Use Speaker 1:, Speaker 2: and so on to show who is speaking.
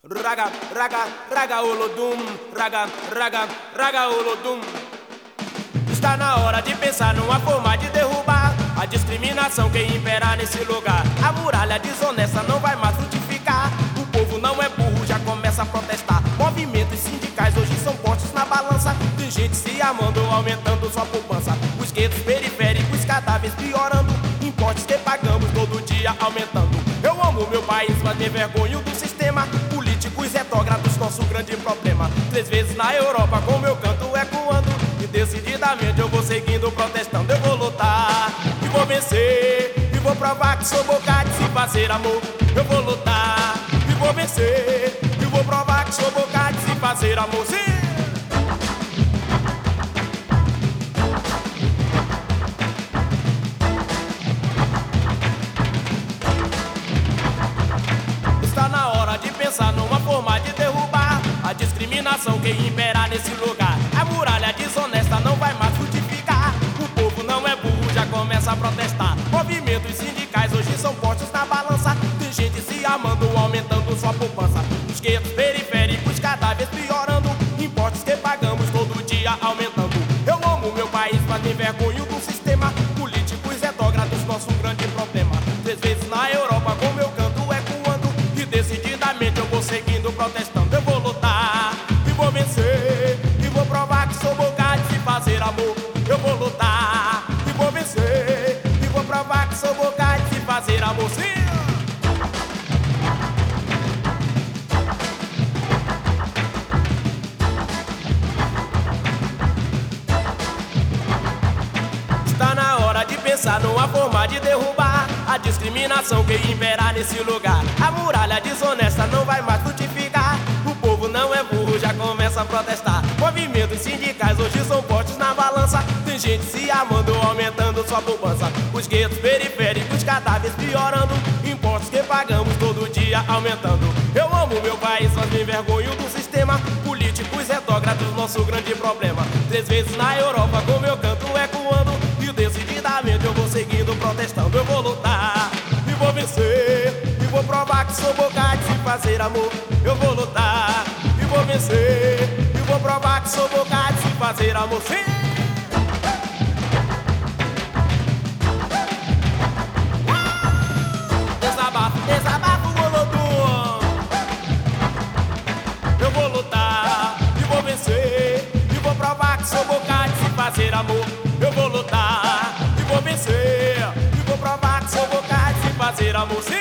Speaker 1: Raga, raga, raga olodum, raga, raga, raga olodum. Está na hora de pensar numa forma de derrubar a discriminação que impera nesse lugar. A muralha desonesta não vai mais frutificar. O povo não é burro, já começa a protestar. Movimentos sindicais hoje são postos na balança. Tem gente se amando, aumentando sua poupança. Os guetos periféricos, cadáveres piorando. Impostos que pagamos todo dia aumentando. Eu amo meu país, mas me envergonho do sistema. Políticos retrógrados, nosso grande problema. 3 vezes na Europa com meu canto ecoando. E decididamente eu vou seguindo protestando. Eu vou lutar e vou vencer. E vou provar que sou boca de se fazer amor. Eu vou lutar e vou vencer. E vou provar que sou boca de se fazer amor. Sim! Pensar numa forma de derrubar a discriminação que impera nesse lugar. A muralha desonesta não vai mais frutificar. O povo não é burro, já começa a protestar. Movimentos sindicais hoje são postos na balança. Tem gente se amando, aumentando sua poupança. Os guetos periféricos, cadáveres piorando. Impostos que pagamos todo dia aumentando. Eu amo meu país, mas me envergonho do sistema. Políticos retrógrados, nosso grande problema. 3 vezes na Europa com meu canto ecoando. E decididamente eu vou seguindo protestando. Eu vou lutar e vou vencer. E vou provar que sou boca de se fazer amor. Eu vou lutar e vou vencer. E vou provar que sou boca de se fazer amor. Sim! Está na hora de pensar numa forma de derrubar a discriminação que impera nesse lugar. A muralha desonesta não vai mais frutificar. O povo não é burro, já começa a protestar. Movimentos sindicais hoje são postos na balança. Tem gente se amando, aumentando sua poupança. Os guetos periféricos, cadáveres piorando. Impostos que pagamos todo dia aumentando. Eu amo meu país, mas me envergonho do sistema. Políticos retrógrados, nosso grande problema. 3 vezes na Europa com meu canto ecoando. E decididamente eu vou seguindo protestando. Eu vou lutar e vou vencer. E vou provar que sou boca de se fazer amor. Eu vou lutar e vou vencer. E vou provar que sou boca de se fazer amor. Sim! Desabafo, desabafo, Olodum. Eu vou lutar e vou vencer. E vou provar que sou boca de se fazer amor. Eu vou lutar e vou vencer. E vou provar que sou boca de se fazer amor. Sim!